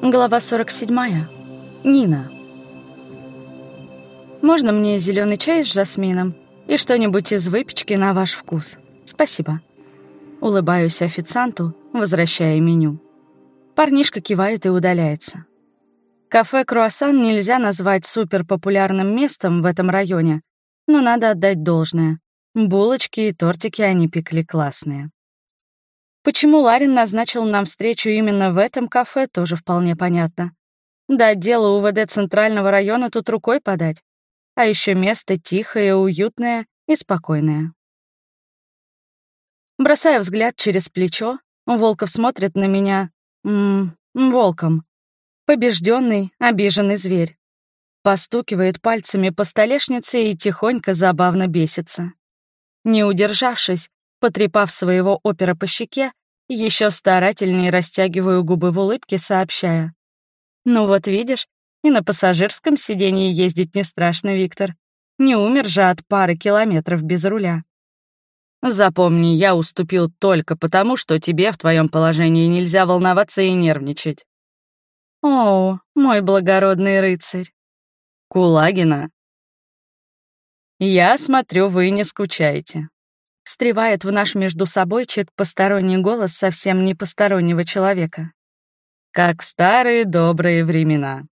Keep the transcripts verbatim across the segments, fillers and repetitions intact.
Глава сорок семь. Нина. Можно мне зеленый чай с жасмином и что-нибудь из выпечки на ваш вкус? Спасибо. Улыбаюсь официанту, возвращая меню. Парнишка кивает и удаляется. Кафе «Круассан» нельзя назвать суперпопулярным местом в этом районе, но надо отдать должное. Булочки и тортики они пекли классные. Почему Ларин назначил нам встречу именно в этом кафе, тоже вполне понятно. До отдела УВД Центрального района тут рукой подать. А еще место тихое, уютное и спокойное. Бросая взгляд через плечо, Волков смотрит на меня... М -м, волком. Побежденный, обиженный зверь. Постукивает пальцами по столешнице и тихонько забавно бесится. Не удержавшись, потрепав своего опера по щеке, еще старательнее растягиваю губы в улыбке, сообщая. «Ну вот видишь, и на пассажирском сиденье ездить не страшно, Виктор. Не умер же от пары километров без руля». «Запомни, я уступил только потому, что тебе в твоем положении нельзя волноваться и нервничать». «О, мой благородный рыцарь». «Кулагина». «Я смотрю, вы не скучаете». Встревает в наш междусобойчик посторонний голос совсем не постороннего человека. Как в старые добрые времена.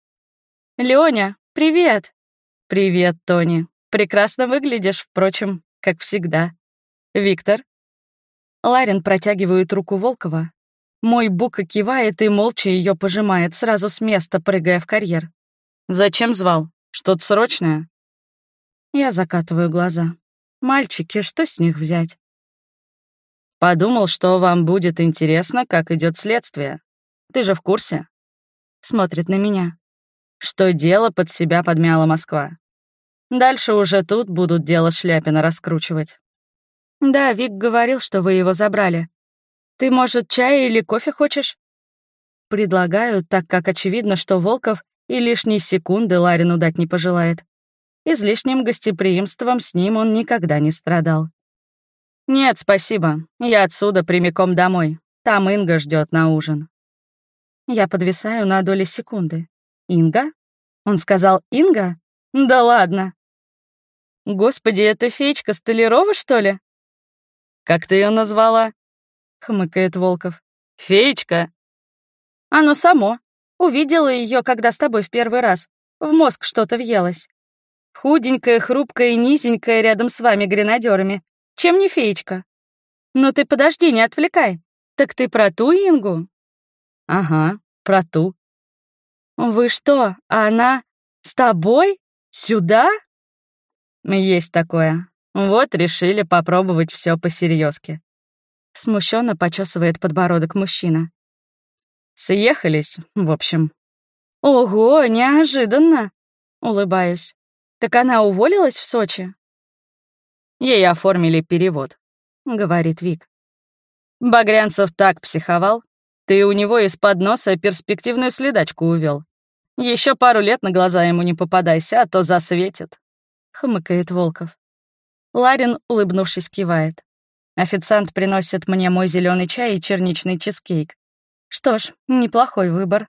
«Лёня, привет!» «Привет, Тони. Прекрасно выглядишь, впрочем, как всегда. Виктор?» Ларин протягивает руку Волкова. Мой Бука кивает и молча ее пожимает, сразу с места прыгая в карьер. «Зачем звал? Что-то срочное?» Я закатываю глаза. Мальчики, что с них взять? Подумал, что вам будет интересно, как идет следствие. Ты же в курсе? Смотрит на меня. Что дело под себя подмяла Москва. Дальше уже тут будут дело Шляпина раскручивать. Да, Вик говорил, что вы его забрали. Ты, может, чая или кофе хочешь? Предлагаю, так как очевидно, что Волков и лишней секунды Ларину дать не пожелает. Излишним гостеприимством с ним он никогда не страдал. «Нет, спасибо. Я отсюда прямиком домой. Там Инга ждет на ужин». Я подвисаю на доли секунды. «Инга? Он сказал Инга? Да ладно!» «Господи, это феечка Столярова, что ли?» «Как ты ее назвала?» — хмыкает Волков. «Феечка?» «Оно само. Увидела ее, когда с тобой в первый раз. В мозг что-то въелось. Худенькая, хрупкая и низенькая рядом с вами гренадерами. Чем не феечка? Ну ты подожди, не отвлекай. Так ты про ту Ингу?» «Ага, про ту». «Вы что, она с тобой? Сюда?» «Есть такое. Вот решили попробовать все посерьезки». Смущенно почесывает подбородок мужчина. «Съехались, в общем». «Ого, неожиданно!» — улыбаюсь. «Так она уволилась в Сочи?» «Ей оформили перевод», — говорит Вик. «Багрянцев так психовал. Ты у него из-под носа перспективную следачку увел. Еще пару лет на глаза ему не попадайся, а то засветит», — хмыкает Волков. Ларин, улыбнувшись, кивает. Официант приносит мне мой зеленый чай и черничный чизкейк. Что ж, неплохой выбор.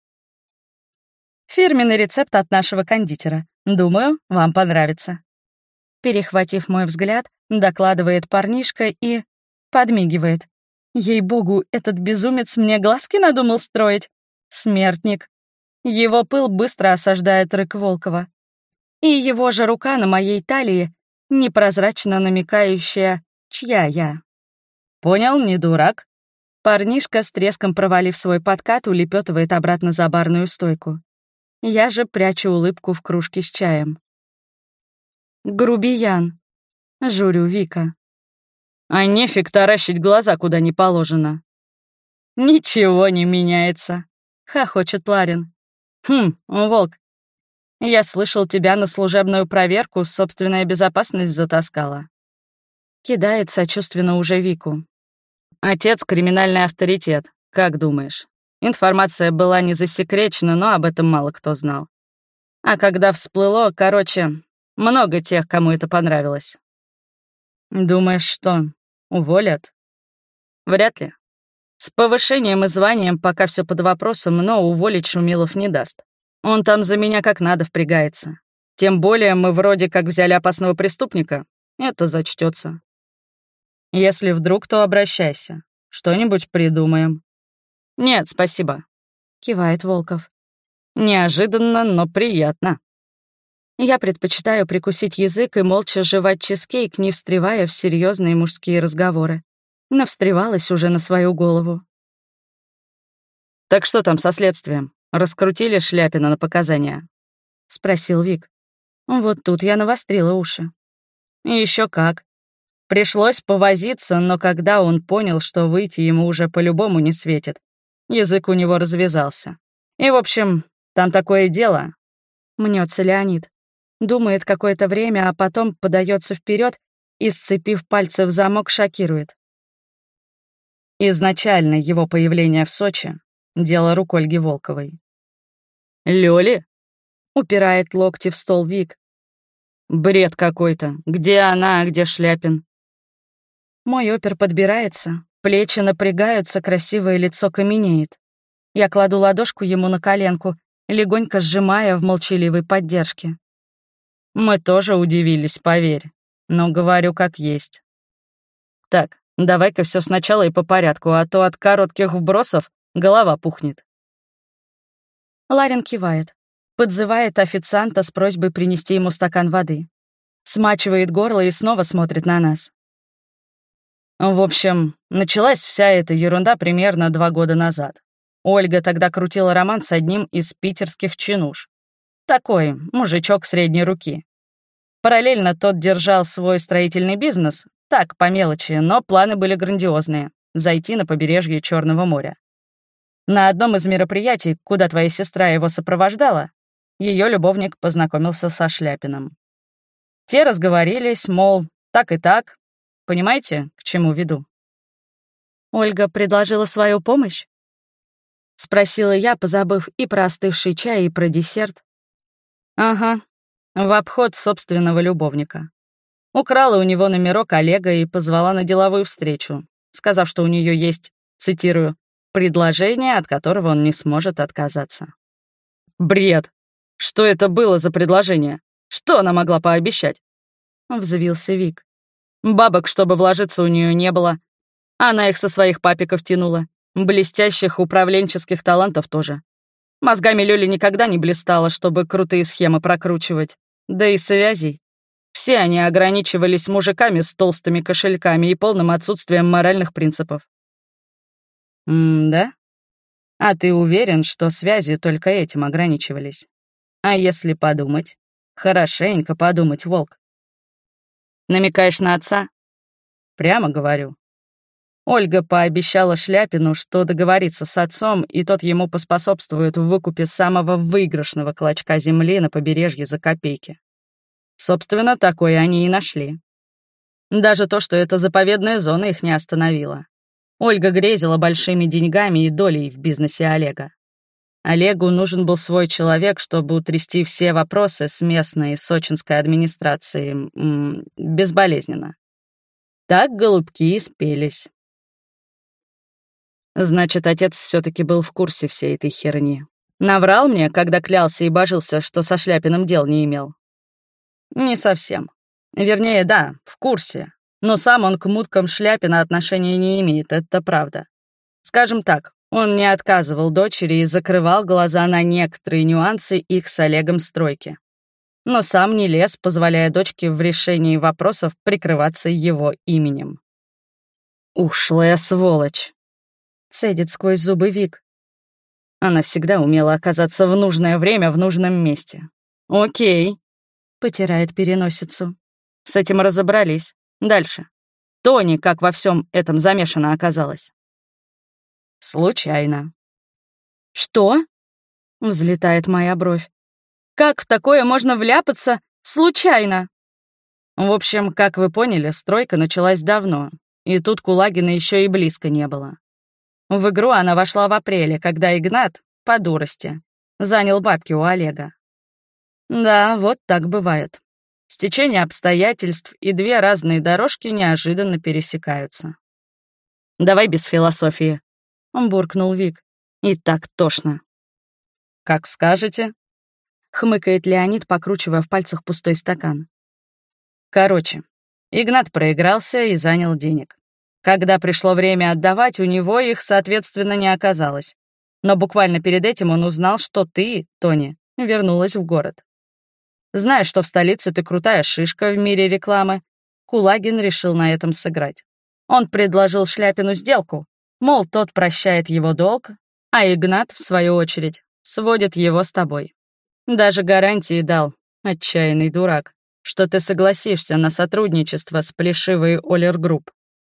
Фирменный рецепт от нашего кондитера. Думаю, вам понравится. Перехватив мой взгляд, докладывает парнишка и подмигивает. Ей-богу, этот безумец мне глазки надумал строить. Смертник. Его пыл быстро осаждает рык Волкова. И его же рука на моей талии, непрозрачно намекающая, чья я. Понял, не дурак? Парнишка, с треском провалив свой подкат, улепетывает обратно за барную стойку. Я же прячу улыбку в кружке с чаем. «Грубиян», — журю Вика. «А нефиг таращить глаза, куда не положено». «Ничего не меняется», — хохочет Ларин. «Хм, Волк, я слышал, тебя на служебную проверку собственная безопасность затаскала». Кидает сочувственно уже Вику. «Отец — криминальный авторитет, как думаешь?» Информация была не засекречена, но об этом мало кто знал. А когда всплыло, короче, много тех, кому это понравилось. Думаешь, что, уволят? Вряд ли. С повышением и званием пока все под вопросом, но уволить Шумилов не даст. Он там за меня как надо впрягается. Тем более мы вроде как взяли опасного преступника. Это зачтется. Если вдруг, то обращайся. Что-нибудь придумаем. Нет, спасибо, кивает Волков. Неожиданно, но приятно. Я предпочитаю прикусить язык и молча жевать чизкейк, не встревая в серьезные мужские разговоры. Навстревалась уже на свою голову. «Так что там со следствием? Раскрутили Шляпина на показания?» — спросил Вик. Вот тут я навострила уши. Еще как. Пришлось повозиться, но когда он понял, что выйти ему уже по-любому не светит, язык у него развязался. И, в общем, там такое дело. Мнется Леонид. Думает какое-то время, а потом подается вперед и, сцепив пальцы в замок, шокирует. Изначально его появление в Сочи — дело рук Ольги Волковой. «Лёли?» — упирает локти в стол Вик. «Бред какой-то. Где она, а где Шляпин?» Мой опер подбирается, плечи напрягаются, красивое лицо каменеет. Я кладу ладошку ему на коленку, легонько сжимая в молчаливой поддержке. Мы тоже удивились, поверь, но говорю как есть. Так, давай-ка все сначала и по порядку, а то от коротких вбросов голова пухнет. Ларин кивает, подзывает официанта с просьбой принести ему стакан воды. Смачивает горло и снова смотрит на нас. В общем, началась вся эта ерунда примерно два года назад. Ольга тогда крутила роман с одним из питерских чинуш. Такой мужичок средней руки. Параллельно тот держал свой строительный бизнес, так, по мелочи, но планы были грандиозные — зайти на побережье Черного моря. На одном из мероприятий, куда твоя сестра его сопровождала, ее любовник познакомился со Шляпиным. Те разговорились, мол, так и так. Понимаете, к чему веду? Ольга предложила свою помощь? Спросила я, позабыв и про остывший чай, и про десерт. Ага, в обход собственного любовника. Украла у него номерок Олега и позвала на деловую встречу, сказав, что у нее есть, цитирую, «предложение, от которого он не сможет отказаться». «Бред! Что это было за предложение? Что она могла пообещать?» Взвился Вик. «Бабок, чтобы вложиться, у нее не было. Она их со своих папиков тянула. Блестящих управленческих талантов тоже. Мозгами Лёли никогда не блистала, чтобы крутые схемы прокручивать. Да и связей. Все они ограничивались мужиками с толстыми кошельками и полным отсутствием моральных принципов». «М-да? А ты уверен, что связи только этим ограничивались? А если подумать? Хорошенько подумать, Волк. Намекаешь на отца? Прямо говорю. Ольга пообещала Шляпину, что договорится с отцом, и тот ему поспособствует в выкупе самого выигрышного клочка земли на побережье за копейки. Собственно, такое они и нашли. Даже то, что эта заповедная зона, их не остановила. Ольга грезила большими деньгами и долей в бизнесе Олега. Олегу нужен был свой человек, чтобы утрясти все вопросы с местной сочинской администрацией м, безболезненно. Так голубки и спелись. Значит, отец все-таки был в курсе всей этой херни. Наврал мне, когда клялся и божился, что со Шляпиным дел не имел. Не совсем. Вернее, да, в курсе. Но сам он к муткам Шляпина отношения не имеет, это правда. Скажем так, он не отказывал дочери и закрывал глаза на некоторые нюансы их с Олегом стройки. Но сам не лез, позволяя дочке в решении вопросов прикрываться его именем. «Ушлая сволочь!» — цедит сквозь зубы Вик. Она всегда умела оказаться в нужное время в нужном месте. «Окей», — потирает переносицу. «С этим разобрались. Дальше. Тони как во всем этом замешана оказалась». «Случайно». «Что?» — взлетает моя бровь. «Как в такое можно вляпаться случайно?» В общем, как вы поняли, стройка началась давно, и тут Кулагина еще и близко не было. В игру она вошла в апреле, когда Игнат, по дурости, занял бабки у Олега. Да, вот так бывает. Стечение обстоятельств и две разные дорожки неожиданно пересекаются. Давай без философии. — буркнул Вик. «И так тошно». «Как скажете», — хмыкает Леонид, покручивая в пальцах пустой стакан. «Короче, Игнат проигрался и занял денег. Когда пришло время отдавать, у него их, соответственно, не оказалось. Но буквально перед этим он узнал, что ты, Тони, вернулась в город. Зная, что в столице ты крутая шишка в мире рекламы, Кулагин решил на этом сыграть. Он предложил Шляпину сделку, мол, тот прощает его долг, а Игнат, в свою очередь, сводит его с тобой. Даже гарантии дал, отчаянный дурак, что ты согласишься на сотрудничество с плешивой Олер Групп.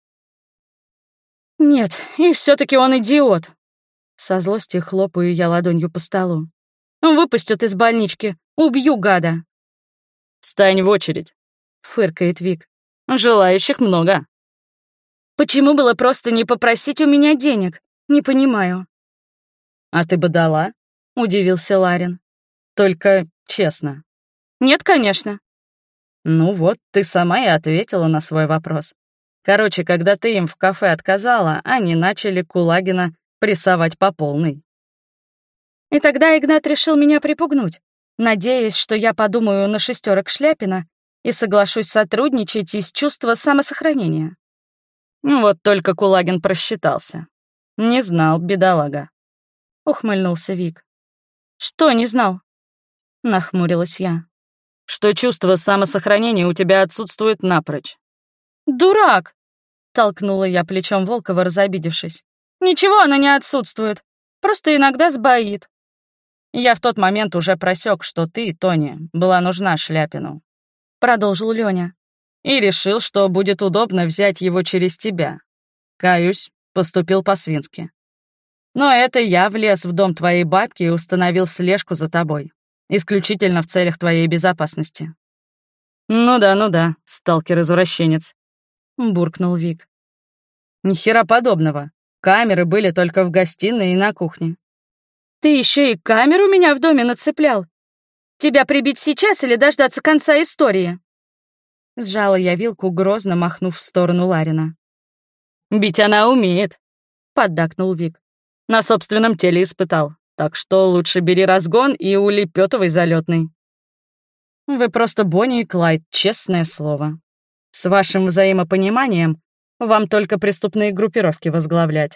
«Нет, и все таки он идиот!» Со злости хлопаю я ладонью по столу. «Выпустят из больнички, убью гада!» «Встань в очередь!» — фыркает Вик. «Желающих много!» «Почему было просто не попросить у меня денег? Не понимаю». «А ты бы дала?» — удивился Ларин. «Только честно». «Нет, конечно». «Ну вот, ты сама и ответила на свой вопрос. Короче, когда ты им в кафе отказала, они начали Кулагина прессовать по полной». И тогда Игнат решил меня припугнуть, надеясь, что я подумаю на шестерок Шляпина и соглашусь сотрудничать из чувства самосохранения. Вот только Кулагин просчитался. Не знал, бедолага. Ухмыльнулся Вик. «Что не знал?» Нахмурилась я. «Что чувство самосохранения у тебя отсутствует напрочь». «Дурак!» — толкнула я плечом Волкова, разобидевшись. «Ничего оно не отсутствует, просто иногда сбоит». «Я в тот момент уже просек, что ты, Тони, была нужна Шляпину», — продолжил Лёня. «И решил, что будет удобно взять его через тебя. Каюсь, поступил по-свински. Но это я влез в дом твоей бабки и установил слежку за тобой, исключительно в целях твоей безопасности». «Ну да, ну да, сталкер-извращенец», — буркнул Вик. «Ни хера подобного. Камеры были только в гостиной и на кухне». «Ты еще и камеру меня в доме нацеплял? Тебя прибить сейчас или дождаться конца истории?» Сжала я вилку, грозно махнув в сторону Ларина. «Бить она умеет», — поддакнул Вик. «На собственном теле испытал. Так что лучше бери разгон и улепетывай залетный. Вы просто Бонни и Клайд, честное слово. С вашим взаимопониманием вам только преступные группировки возглавлять».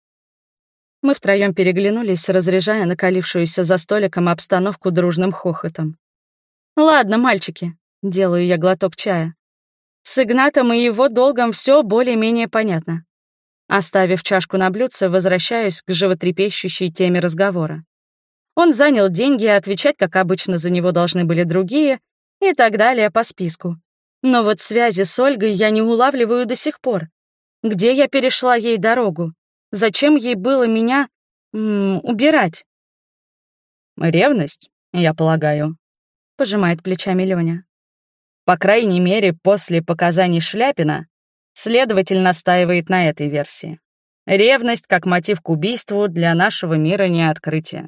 Мы втроем переглянулись, разряжая накалившуюся за столиком обстановку дружным хохотом. «Ладно, мальчики», — делаю я глоток чая. «С Игнатом и его долгом все более-менее понятно». Оставив чашку на блюдце, возвращаюсь к животрепещущей теме разговора. Он занял деньги, а отвечать, как обычно, за него должны были другие, и так далее по списку. Но вот связи с Ольгой я не улавливаю до сих пор. Где я перешла ей дорогу? Зачем ей было меня м, убирать? «Ревность, я полагаю», — пожимает плечами Лёня. «По крайней мере, после показаний Шляпина следователь настаивает на этой версии. Ревность как мотив к убийству для нашего мира не открытие».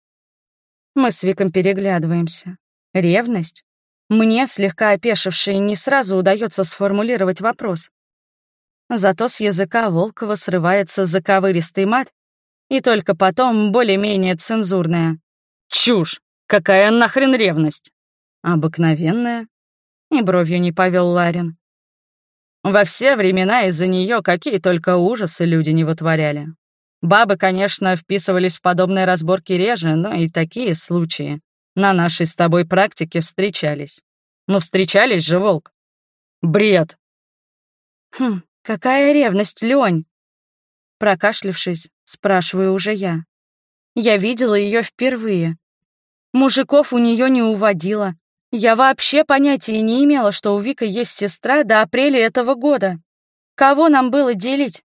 Мы с Виком переглядываемся. Ревность? Мне, слегка опешившей, не сразу удается сформулировать вопрос. Зато с языка Волкова срывается заковыристый мат, и только потом более-менее цензурная. «Чушь! Какая нахрен ревность?» «Обыкновенная?» И бровью не повел Ларин. «Во все времена из-за нее какие только ужасы люди не вытворяли. Бабы, конечно, вписывались в подобные разборки реже, но и такие случаи на нашей с тобой практике встречались. Ну, встречались же, Волк?» «Бред!» «Хм, какая ревность, Лёнь?» Прокашлявшись, спрашиваю уже я. Я видела ее впервые. Мужиков у нее не уводила. Я вообще понятия не имела, что у Вика есть сестра до апреля этого года. Кого нам было делить?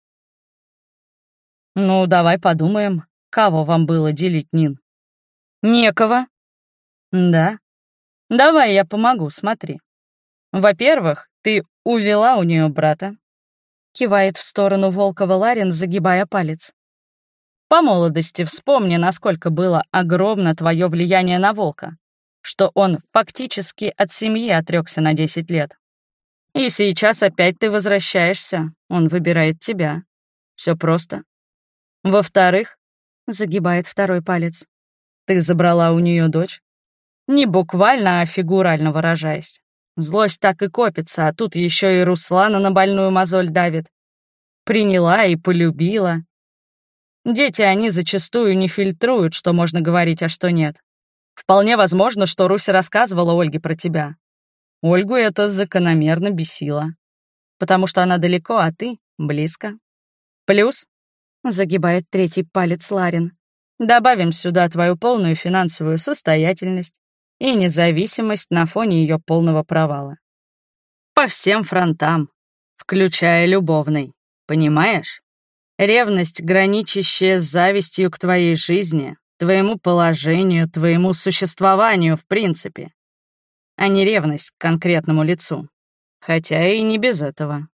«Ну, давай подумаем, кого вам было делить, Нин?» «Некого». «Да? Давай я помогу, смотри. Во-первых, ты увела у нее брата». Кивает в сторону Волкова Ларин, загибая палец. «По молодости вспомни, насколько было огромно твое влияние на Волка, что он фактически от семьи отрекся на десять лет. И сейчас опять ты возвращаешься, он выбирает тебя. Все просто. Во-вторых, загибает второй палец, ты забрала у нее дочь. Не буквально, а фигурально выражаясь. Злость так и копится, а тут еще и Руслана на больную мозоль давит. Приняла и полюбила. Дети, они зачастую не фильтруют, что можно говорить, а что нет. Вполне возможно, что Руся рассказывала Ольге про тебя. Ольгу это закономерно бесило. Потому что она далеко, а ты близко. Плюс, загибает третий палец Ларин, добавим сюда твою полную финансовую состоятельность и независимость на фоне ее полного провала. По всем фронтам, включая любовный, понимаешь? Ревность, граничащая с завистью к твоей жизни, твоему положению, твоему существованию в принципе, а не ревность к конкретному лицу, хотя и не без этого.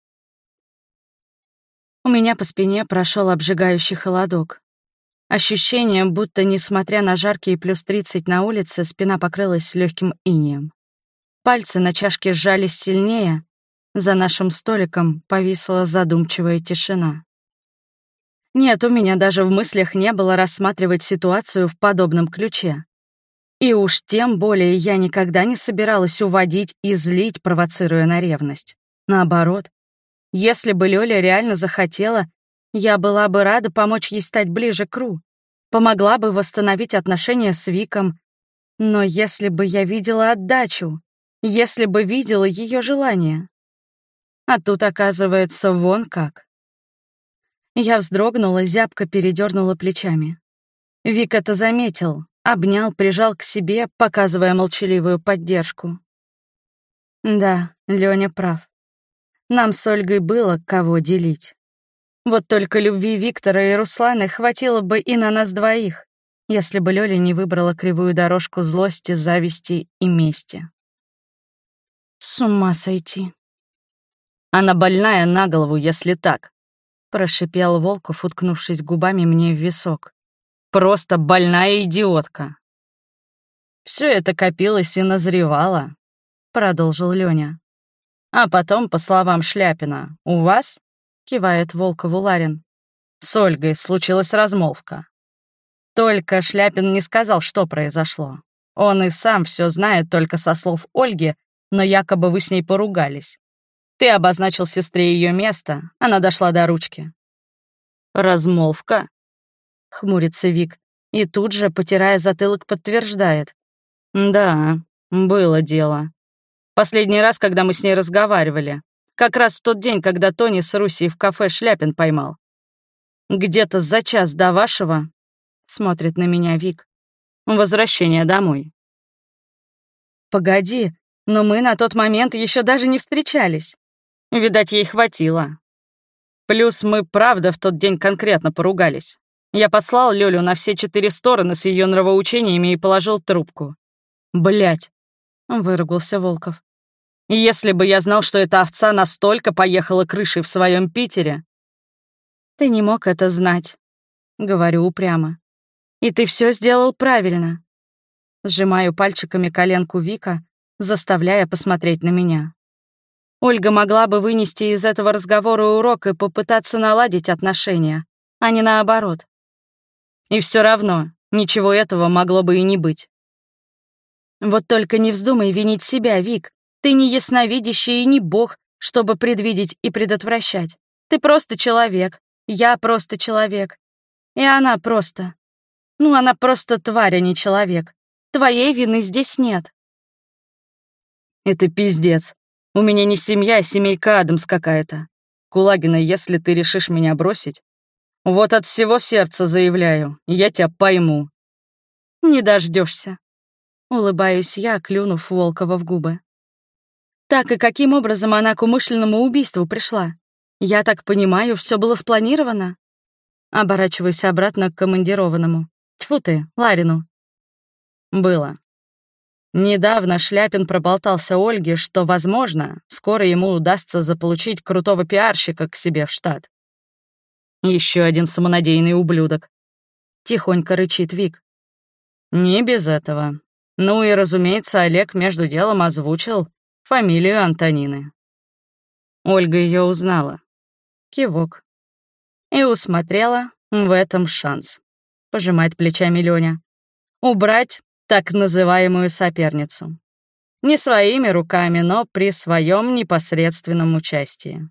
У меня по спине прошел обжигающий холодок. Ощущение, будто, несмотря на жаркие плюс тридцать на улице, спина покрылась легким инеем. Пальцы на чашке сжались сильнее, за нашим столиком повисла задумчивая тишина. Нет, у меня даже в мыслях не было рассматривать ситуацию в подобном ключе. И уж тем более я никогда не собиралась уводить и злить, провоцируя на ревность. Наоборот, если бы Лёля реально захотела, я была бы рада помочь ей стать ближе к Ру, помогла бы восстановить отношения с Виком. Но если бы я видела отдачу, если бы видела ее желание. А тут, оказывается, вон как. Я вздрогнула, зябко передернула плечами. Вик это заметил, обнял, прижал к себе, показывая молчаливую поддержку. Да, Лёня прав. Нам с Ольгой было кого делить. Вот только любви Виктора и Русланы хватило бы и на нас двоих, если бы Лёля не выбрала кривую дорожку злости, зависти и мести. С ума сойти. Она больная на голову, если так, прошипел Волков, уткнувшись губами мне в висок. Просто больная идиотка. Все это копилось и назревало, продолжил Лёня. А потом, по словам Шляпина, у вас, кивает Волкову Ларин, с Ольгой случилась размолвка. Только Шляпин не сказал, что произошло. Он и сам все знает только со слов Ольги, но якобы вы с ней поругались. Ты обозначил сестре ее место, она дошла до ручки. «Размолвка?» — хмурится Вик, и тут же, потирая затылок, подтверждает. «Да, было дело. Последний раз, когда мы с ней разговаривали, как раз в тот день, когда Тони с Русей в кафе Шляпин поймал. Где-то за час до вашего, — смотрит на меня Вик, — возвращение домой». «Погоди, но мы на тот момент еще даже не встречались. Видать, ей хватило. Плюс мы, правда, в тот день конкретно поругались. Я послал Лёлю на все четыре стороны с ее нравоучениями и положил трубку. Блять, выругался Волков. Если бы я знал, что эта овца настолько поехала крышей в своем Питере... Ты не мог это знать, говорю упрямо. И ты все сделал правильно. Сжимаю пальчиками коленку Вика, заставляя посмотреть на меня. Ольга могла бы вынести из этого разговора урок и попытаться наладить отношения, а не наоборот. И все равно ничего этого могло бы и не быть. Вот только не вздумай винить себя, Вик. Ты не ясновидящий и не бог, чтобы предвидеть и предотвращать. Ты просто человек, я просто человек. И она просто... Ну, она просто тварь, а не человек. Твоей вины здесь нет. Это пиздец. У меня не семья, а семейка Адамс какая-то. Кулагина, если ты решишь меня бросить, вот от всего сердца заявляю, я тебя пойму. Не дождешься. Улыбаюсь я, клюнув Волкова в губы. Так и каким образом она к умышленному убийству пришла? Я так понимаю, все было спланировано? Оборачиваюсь обратно к командированному. Тьфу ты, Ларину. Было. Недавно Шляпин проболтался Ольге, что, возможно, скоро ему удастся заполучить крутого пиарщика к себе в штат. Еще один самонадеянный ублюдок. Тихонько рычит Вик. Не без этого. Ну и, разумеется, Олег между делом озвучил фамилию Антонины. Ольга ее узнала. Кивок. И усмотрела, В этом шанс. Пожимает плечами Лёня. Убрать так называемую соперницу. Не своими руками, но при своем непосредственном участии.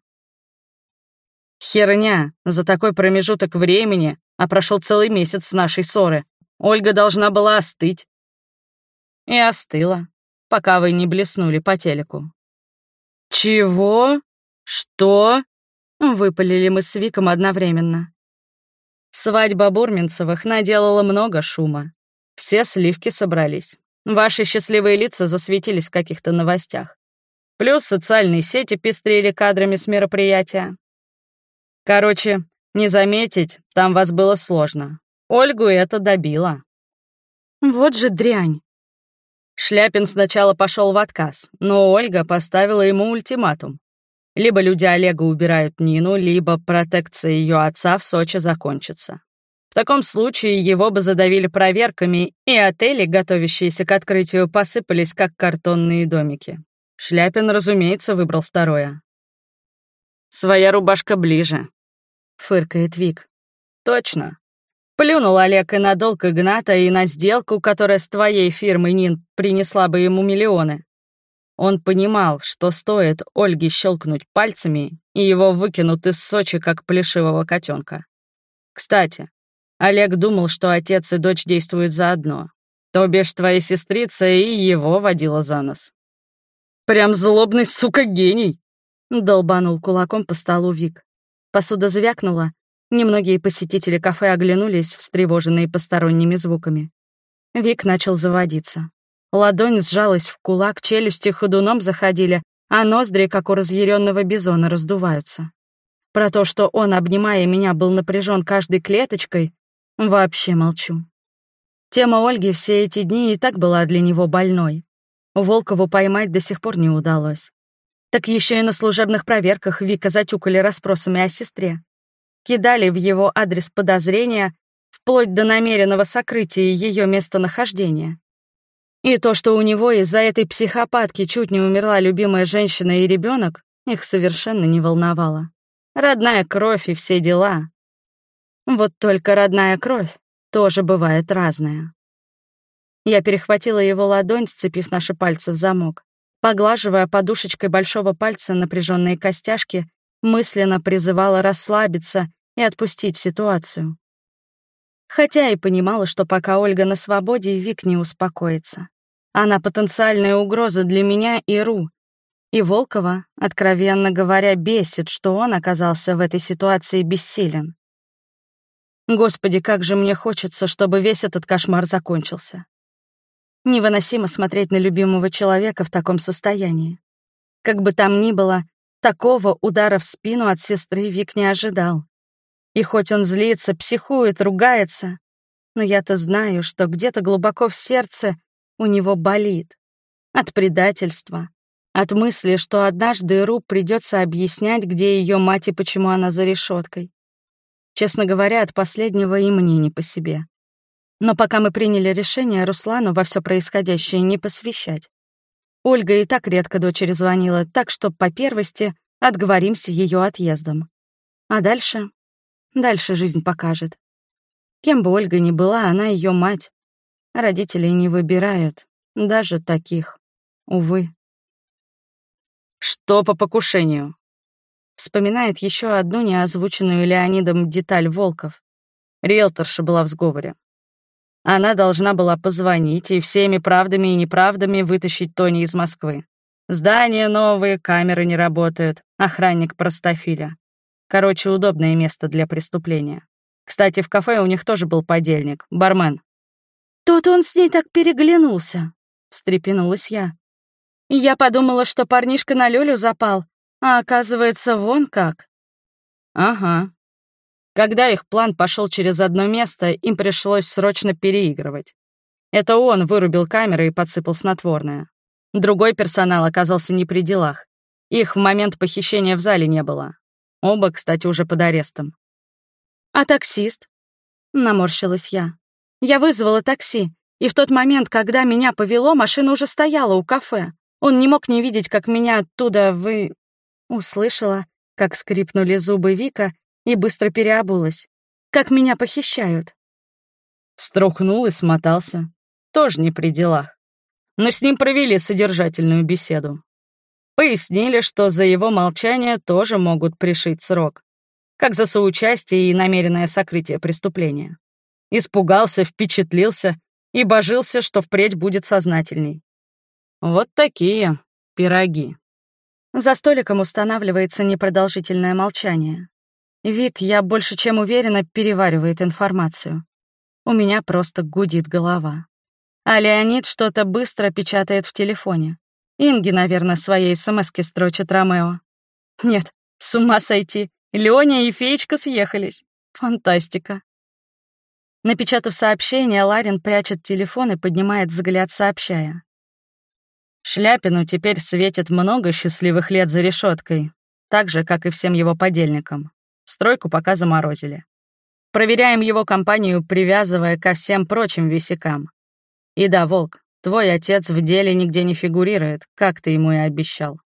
Херня, за такой промежуток времени, а прошел целый месяц с нашей ссоры. Ольга должна была остыть. И остыла, пока вы не блеснули по телеку. Чего? Что? Выпалили мы с Виком одновременно. Свадьба Бурминцевых наделала много шума. Все сливки собрались. Ваши счастливые лица засветились в каких-то новостях. Плюс социальные сети пестрили кадрами с мероприятия. Короче, не заметить, там вас было сложно. Ольгу это добило. Вот же дрянь. Шляпин сначала пошел в отказ, но Ольга поставила ему ультиматум. Либо люди Олега убирают Нину, либо протекция ее отца в Сочи закончится. В таком случае его бы задавили проверками, и отели, готовящиеся к открытию, посыпались как картонные домики. Шляпин, разумеется, выбрал второе. «Своя рубашка ближе», — фыркает Вик. «Точно. Плюнул Олег и на долг Игната, и на сделку, которая с твоей фирмой, Нин, принесла бы ему миллионы. Он понимал, что стоит Ольге щелкнуть пальцами, и его выкинут из Сочи, как плешивого котенка. Кстати, Олег думал, что отец и дочь действуют заодно. То бишь твоя сестрица и его водила за нос. Прям злобный, сука, гений!» — долбанул кулаком по столу Вик. Посуда звякнула. Немногие посетители кафе оглянулись, встревоженные посторонними звуками. Вик начал заводиться. Ладонь сжалась в кулак, челюсти ходуном заходили, а ноздри, как у разъяренного бизона, раздуваются. Про то, что он, обнимая меня, был напряжен каждой клеточкой, вообще молчу. Тема Ольги все эти дни и так была для него больной. Волкову поймать до сих пор не удалось. Так еще и на служебных проверках Вика затюкали расспросами о сестре. Кидали в его адрес подозрения, вплоть до намеренного сокрытия ее местонахождения. И то, что у него из-за этой психопатки чуть не умерла любимая женщина и ребенок, их совершенно не волновало. Родная кровь и все дела. Вот только родная кровь тоже бывает разная. Я перехватила его ладонь, сцепив наши пальцы в замок. Поглаживая подушечкой большого пальца напряженные костяшки, мысленно призывала расслабиться и отпустить ситуацию. Хотя и понимала, что пока Ольга на свободе, Вик не успокоится. Она потенциальная угроза для меня и Ру. И Волкова, откровенно говоря, бесит, что он оказался в этой ситуации бессилен. Господи, как же мне хочется, чтобы весь этот кошмар закончился. Невыносимо смотреть на любимого человека в таком состоянии. Как бы там ни было, такого удара в спину от сестры Вик не ожидал. И хоть он злится, психует, ругается, но я-то знаю, что где-то глубоко в сердце у него болит. От предательства, от мысли, что однажды Ру придется объяснять, где ее мать и почему она за решеткой. Честно говоря, от последнего и мне не по себе. Но пока мы приняли решение Руслану во все происходящее не посвящать. Ольга и так редко дочери звонила, так что по первости отговоримся ее отъездом. А дальше... Дальше жизнь покажет. Кем бы Ольга ни была, она ее мать. Родители не выбирают, даже таких. Увы. «Что по покушению?» Вспоминает еще одну неозвученную Леонидом деталь Волков. Риэлторша была в сговоре. Она должна была позвонить и всеми правдами и неправдами вытащить Тони из Москвы. Здания новые, камеры не работают, охранник простофиля. Короче, удобное место для преступления. Кстати, в кафе у них тоже был подельник, бармен. «Тут он с ней так переглянулся», — встрепенулась я. Я подумала, что парнишка на Лёлю запал, а оказывается, вон как. Ага. Когда их план пошел через одно место, им пришлось срочно переигрывать. Это он вырубил камеры и подсыпал снотворное. Другой персонал оказался не при делах. Их в момент похищения в зале не было. Оба, кстати, уже под арестом. «А таксист?» — наморщилась я. «Я вызвала такси, и в тот момент, когда меня повело, машина уже стояла у кафе. Он не мог не видеть, как меня оттуда вы...» Услышала, как скрипнули зубы Вика, и быстро переобулась. как меня похищают. Струхнул и смотался. Тоже не при делах. Но с ним провели содержательную беседу. Пояснили, что за его молчание тоже могут пришить срок, как за соучастие и намеренное сокрытие преступления. Испугался, впечатлился и божился, что впредь будет сознательней. Вот такие пироги. За столиком устанавливается непродолжительное молчание. Вик, я больше чем уверена, переваривает информацию. У меня просто гудит голова. А Леонид что-то быстро печатает в телефоне. Инги, наверное, своей смс-ки строчит Ромео. Нет, с ума сойти. Лёня и Феечка съехались. Фантастика. Напечатав сообщение, Ларин прячет телефон и поднимает взгляд, сообщая. Шляпину теперь светит много счастливых лет за решеткой, так же, как и всем его подельникам. Стройку пока заморозили. Проверяем его компанию, привязывая ко всем прочим висякам. И да, Волк, твой отец в деле нигде не фигурирует, как ты ему и обещал.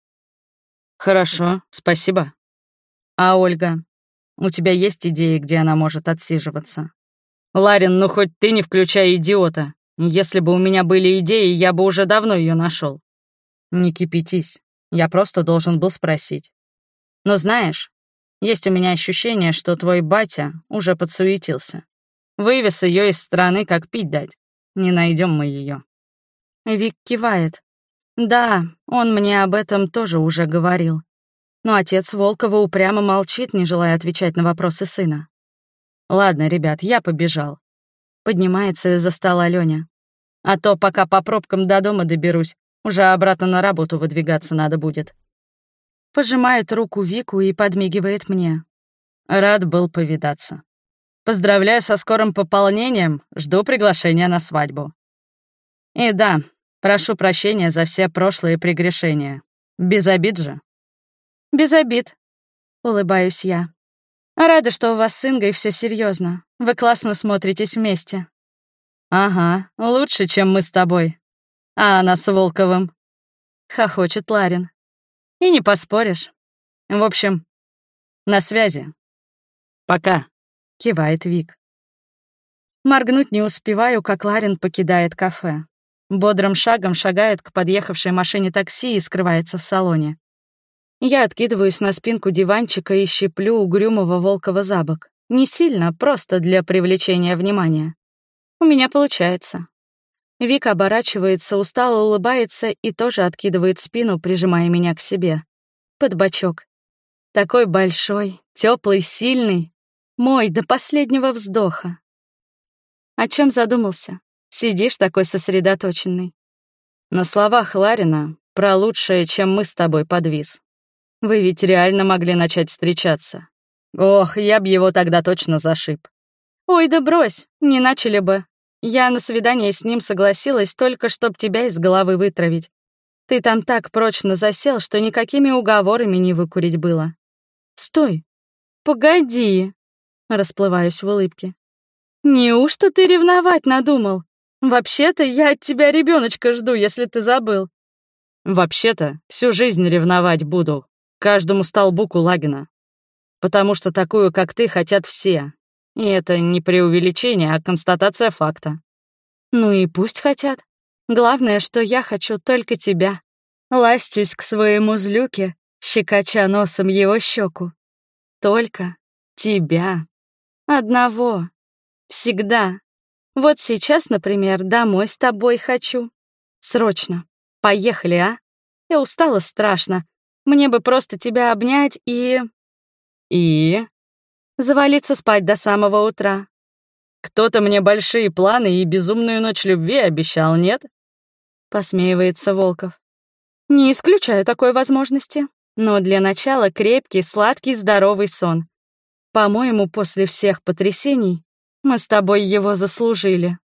Хорошо, спасибо. А Ольга, у тебя есть идеи, где она может отсиживаться? Ларин, ну хоть ты не включай идиота. Если бы у меня были идеи, я бы уже давно ее нашел. Не кипятись, я просто должен был спросить. Но знаешь, есть у меня ощущение, что твой батя уже подсуетился. Вывез ее из страны, как пить дать. Не найдем мы ее. Вик кивает. Да, он мне об этом тоже уже говорил. Но отец Волкова упрямо молчит, не желая отвечать на вопросы сына. Ладно, ребят, я побежал. Поднимается из-за стола Лёня. А то, пока по пробкам до дома доберусь, уже обратно на работу выдвигаться надо будет. Пожимает руку Вику и подмигивает мне. Рад был повидаться. Поздравляю со скорым пополнением, жду приглашения на свадьбу. И да, прошу прощения за все прошлые прегрешения. Без обид же. Без обид, улыбаюсь я. Рада, что у вас с Ингой все серьезно. Вы классно смотритесь вместе. Ага, лучше, чем мы с тобой. А она с Волковым. Хохочет Ларин. И не поспоришь. В общем, на связи. Пока. Кивает Вик. Моргнуть не успеваю, как Ларин покидает кафе. Бодрым шагом шагает к подъехавшей машине такси и скрывается в салоне. Я откидываюсь на спинку диванчика и щиплю угрюмого Волкова за бок. Не сильно, просто для привлечения внимания. У меня получается. Вик оборачивается, устало улыбается и тоже откидывает спину, прижимая меня к себе. Под бочок. Такой большой, теплый, сильный. Мой, до последнего вздоха. О чем задумался? Сидишь такой сосредоточенный. На словах Ларина про лучшее, чем мы с тобой, подвис. Вы ведь реально могли начать встречаться. Ох, я б его тогда точно зашиб. Ой, да брось, не начали бы. Я на свидание с ним согласилась только, чтоб тебя из головы вытравить. Ты там так прочно засел, что никакими уговорами не выкурить было. Стой, погоди. Расплываюсь в улыбке. Неужто ты ревновать надумал? Вообще-то я от тебя ребеночка жду, если ты забыл. Вообще-то всю жизнь ревновать буду. Каждому столбу Кулагина. Потому что такую, как ты, хотят все. И это не преувеличение, а констатация факта. Ну и пусть хотят. Главное, что я хочу только тебя. Ластюсь к своему злюке, щекоча носом его щеку. Только тебя. Одного. Всегда. Вот сейчас, например, домой с тобой хочу. Срочно. Поехали, а? Я устала страшно. Мне бы просто тебя обнять и... И? Завалиться спать до самого утра. Кто-то мне большие планы и безумную ночь любви обещал, нет? Посмеивается Волков. Не исключаю такой возможности. Но для начала крепкий, сладкий, здоровый сон. По-моему, после всех потрясений мы с тобой его заслужили.